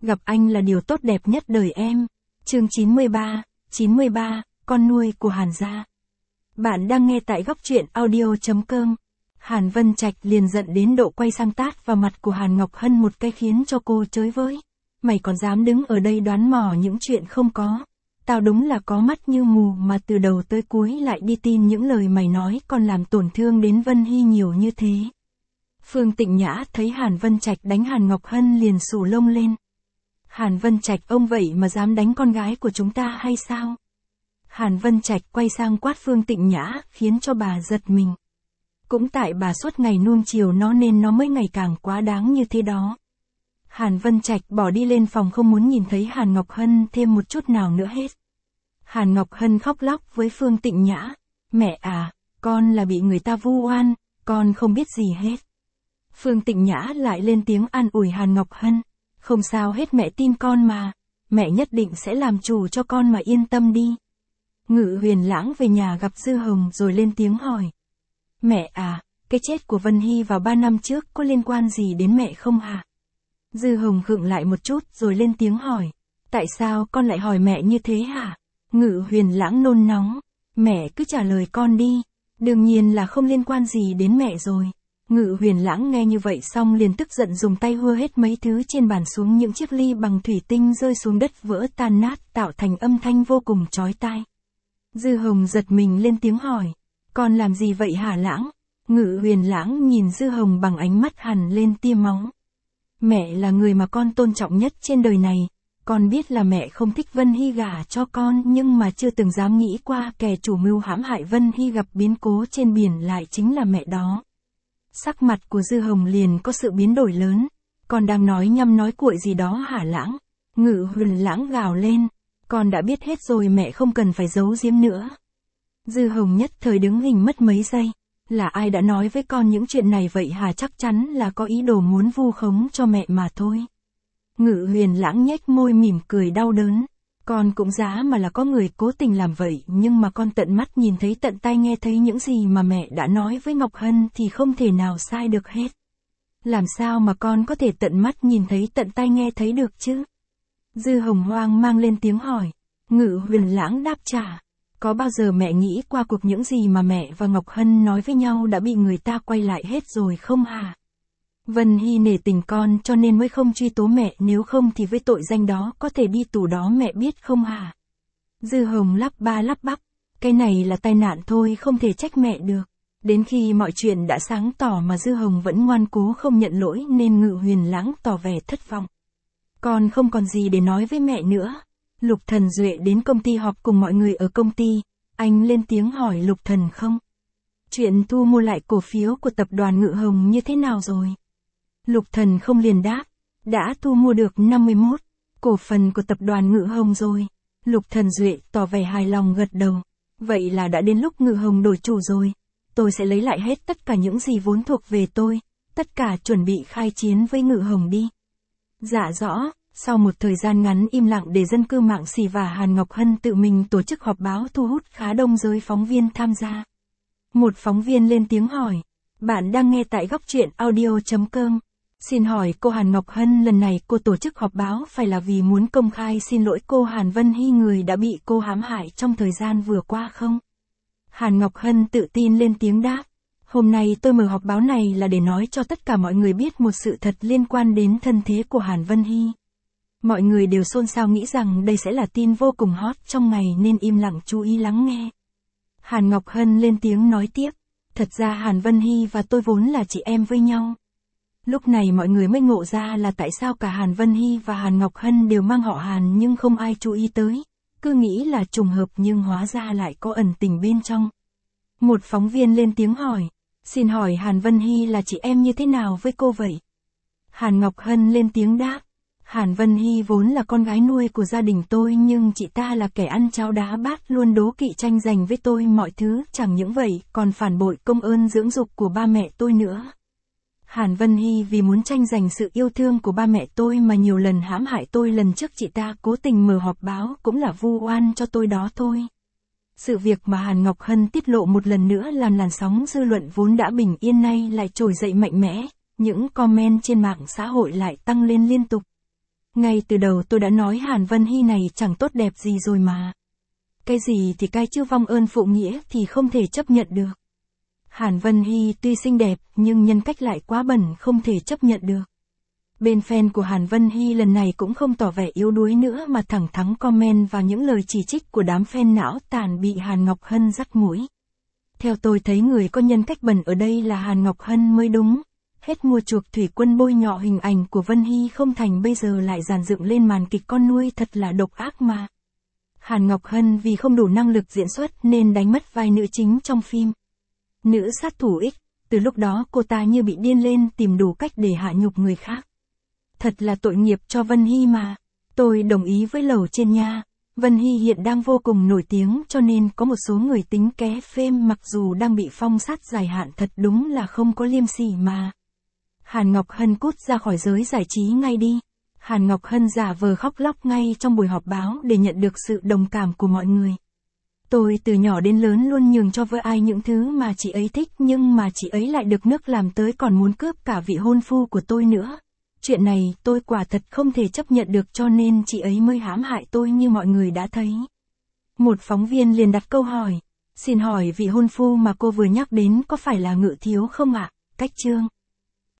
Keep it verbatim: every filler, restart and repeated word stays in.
Gặp anh là điều tốt đẹp nhất đời em. Chương chín mươi ba, chín mươi ba, con nuôi của Hàn gia. Bạn đang nghe tại góc truyện audio chấm com. Hàn Vân Trạch liền giận đến độ quay sang tát vào mặt của Hàn Ngọc Hân một cái khiến cho cô chới với. Mày còn dám đứng ở đây đoán mò những chuyện không có. Tao đúng là có mắt như mù mà từ đầu tới cuối lại đi tin những lời mày nói còn làm tổn thương đến Vân Hy nhiều như thế. Phương Tịnh Nhã thấy Hàn Vân Trạch đánh Hàn Ngọc Hân liền xù lông lên. Hàn Vân Trạch, ông vậy mà dám đánh con gái của chúng ta hay sao? Hàn Vân Trạch quay sang quát Phương Tịnh Nhã khiến cho bà giật mình. Cũng tại bà suốt ngày nuông chiều nó nên nó mới ngày càng quá đáng như thế đó. Hàn Vân Trạch bỏ đi lên phòng không muốn nhìn thấy Hàn Ngọc Hân thêm một chút nào nữa hết. Hàn Ngọc Hân khóc lóc với Phương Tịnh Nhã. Mẹ à, con là bị người ta vu oan, con không biết gì hết. Phương Tịnh Nhã lại lên tiếng an ủi Hàn Ngọc Hân. Không sao hết, mẹ tin con mà. Mẹ nhất định sẽ làm chủ cho con mà yên tâm đi. Ngự Huyền Lãng về nhà gặp Dư Hồng rồi lên tiếng hỏi. Mẹ à, cái chết của Vân Hy vào ba năm trước có liên quan gì đến mẹ không hả? Dư Hồng khựng lại một chút rồi lên tiếng hỏi. Tại sao con lại hỏi mẹ như thế hả? Ngự Huyền Lãng nôn nóng. Mẹ cứ trả lời con đi. Đương nhiên là không liên quan gì đến mẹ rồi. Ngự Huyền Lãng nghe như vậy xong liền tức giận dùng tay hua hết mấy thứ trên bàn xuống, những chiếc ly bằng thủy tinh rơi xuống đất vỡ tan nát tạo thành âm thanh vô cùng chói tai. Dư Hồng giật mình lên tiếng hỏi. Con làm gì vậy hả Lãng? Ngự Huyền Lãng nhìn Dư Hồng bằng ánh mắt hằn lên tia máu. Mẹ là người mà con tôn trọng nhất trên đời này. Con biết là mẹ không thích Vân Hy gả cho con nhưng mà chưa từng dám nghĩ qua kẻ chủ mưu hãm hại Vân Hy gặp biến cố trên biển lại chính là mẹ đó. Sắc mặt của Dư Hồng liền có sự biến đổi lớn. Con đang nói nhăm nói cuội gì đó hả Lãng? Ngự Huyền Lãng gào lên. Con đã biết hết rồi, mẹ không cần phải giấu giếm nữa. Dư Hồng nhất thời đứng hình mất mấy giây. Là ai đã nói với con những chuyện này vậy hả? Chắc chắn là có ý đồ muốn vu khống cho mẹ mà thôi. Ngự Huyền Lãng nhếch môi mỉm cười đau đớn. Con cũng giá mà là có người cố tình làm vậy, nhưng mà con tận mắt nhìn thấy, tận tai nghe thấy những gì mà mẹ đã nói với Ngọc Hân thì không thể nào sai được hết. Làm sao mà con có thể tận mắt nhìn thấy, tận tai nghe thấy được chứ? Dư Hồng hoang mang lên tiếng hỏi. Ngự Huyền Lãng đáp trả. Có bao giờ mẹ nghĩ qua cuộc những gì mà mẹ và Ngọc Hân nói với nhau đã bị người ta quay lại hết rồi không hả? Vân Hy nể tình con cho nên mới không truy tố mẹ, nếu không thì với tội danh đó có thể đi tù đó, mẹ biết không hả? Dư Hồng lắp ba lắp bắp. Cái này là tai nạn thôi, không thể trách mẹ được. Đến khi mọi chuyện đã sáng tỏ mà Dư Hồng vẫn ngoan cố không nhận lỗi nên Ngự Huyền Lãng tỏ vẻ thất vọng. Con không còn gì để nói với mẹ nữa. Lục Thần Duệ đến công ty họp cùng mọi người ở công ty. Anh lên tiếng hỏi Lục Thần không? Chuyện thu mua lại cổ phiếu của tập đoàn Ngự Hồng như thế nào rồi? Lục Thần không liền đáp. Đã thu mua được năm mươi mốt cổ phần của tập đoàn Ngự Hồng rồi. Lục Thần Duệ tỏ vẻ hài lòng gật đầu. Vậy là đã đến lúc Ngự Hồng đổi chủ rồi. Tôi sẽ lấy lại hết tất cả những gì vốn thuộc về tôi. Tất cả chuẩn bị khai chiến với Ngự Hồng đi. Dạ rõ. Sau một thời gian ngắn im lặng để dân cư Mạng Xì và Hàn Ngọc Hân tự mình tổ chức họp báo thu hút khá đông giới phóng viên tham gia. Một phóng viên lên tiếng hỏi. Bạn đang nghe tại góc truyện audio chấm com. Xin hỏi cô Hàn Ngọc Hân, lần này cô tổ chức họp báo phải là vì muốn công khai xin lỗi cô Hàn Vân Hy, người đã bị cô hãm hại trong thời gian vừa qua không? Hàn Ngọc Hân tự tin lên tiếng đáp. Hôm nay tôi mở họp báo này là để nói cho tất cả mọi người biết một sự thật liên quan đến thân thế của Hàn Vân Hy. Mọi người đều xôn xao nghĩ rằng đây sẽ là tin vô cùng hot trong ngày nên im lặng chú ý lắng nghe. Hàn Ngọc Hân lên tiếng nói tiếp. Thật ra Hàn Vân Hy và tôi vốn là chị em với nhau. Lúc này mọi người mới ngộ ra là tại sao cả Hàn Vân Hy và Hàn Ngọc Hân đều mang họ Hàn nhưng không ai chú ý tới. Cứ nghĩ là trùng hợp nhưng hóa ra lại có ẩn tình bên trong. Một phóng viên lên tiếng hỏi. Xin hỏi Hàn Vân Hy là chị em như thế nào với cô vậy? Hàn Ngọc Hân lên tiếng đáp. Hàn Vân Hy vốn là con gái nuôi của gia đình tôi nhưng chị ta là kẻ ăn cháo đá bát, luôn đố kỵ tranh giành với tôi mọi thứ, chẳng những vậy còn phản bội công ơn dưỡng dục của ba mẹ tôi nữa. Hàn Vân Hy vì muốn tranh giành sự yêu thương của ba mẹ tôi mà nhiều lần hãm hại tôi, lần trước chị ta cố tình mở họp báo cũng là vu oan cho tôi đó thôi. Sự việc mà Hàn Ngọc Hân tiết lộ một lần nữa làm làn sóng dư luận vốn đã bình yên nay lại trồi dậy mạnh mẽ, những comment trên mạng xã hội lại tăng lên liên tục. Ngay từ đầu tôi đã nói Hàn Vân Hy này chẳng tốt đẹp gì rồi mà. Cái gì thì cái chứ vong ơn phụ nghĩa thì không thể chấp nhận được. Hàn Vân Hy tuy xinh đẹp nhưng nhân cách lại quá bẩn không thể chấp nhận được. Bên fan của Hàn Vân Hy lần này cũng không tỏ vẻ yếu đuối nữa mà thẳng thắn comment vào những lời chỉ trích của đám fan não tàn bị Hàn Ngọc Hân dắt mũi. Theo tôi thấy người có nhân cách bẩn ở đây là Hàn Ngọc Hân mới đúng. Hết mua chuộc thủy quân bôi nhọ hình ảnh của Vân Hy không thành bây giờ lại dàn dựng lên màn kịch con nuôi thật là độc ác mà. Hàn Ngọc Hân vì không đủ năng lực diễn xuất nên đánh mất vai nữ chính trong phim. Nữ sát thủ X, từ lúc đó cô ta như bị điên lên tìm đủ cách để hạ nhục người khác. Thật là tội nghiệp cho Vân Hy mà. Tôi đồng ý với lầu trên nha. Vân Hy hiện đang vô cùng nổi tiếng cho nên có một số người tính ké phêm mặc dù đang bị phong sát dài hạn thật đúng là không có liêm sỉ mà. Hàn Ngọc Hân cút ra khỏi giới giải trí ngay đi. Hàn Ngọc Hân giả vờ khóc lóc ngay trong buổi họp báo để nhận được sự đồng cảm của mọi người. Tôi từ nhỏ đến lớn luôn nhường cho vợ ai những thứ mà chị ấy thích nhưng mà chị ấy lại được nước làm tới còn muốn cướp cả vị hôn phu của tôi nữa. Chuyện này tôi quả thật không thể chấp nhận được cho nên chị ấy mới hãm hại tôi như mọi người đã thấy. Một phóng viên liền đặt câu hỏi. Xin hỏi vị hôn phu mà cô vừa nhắc đến có phải là Ngự Thiếu không ạ? Cách Trương.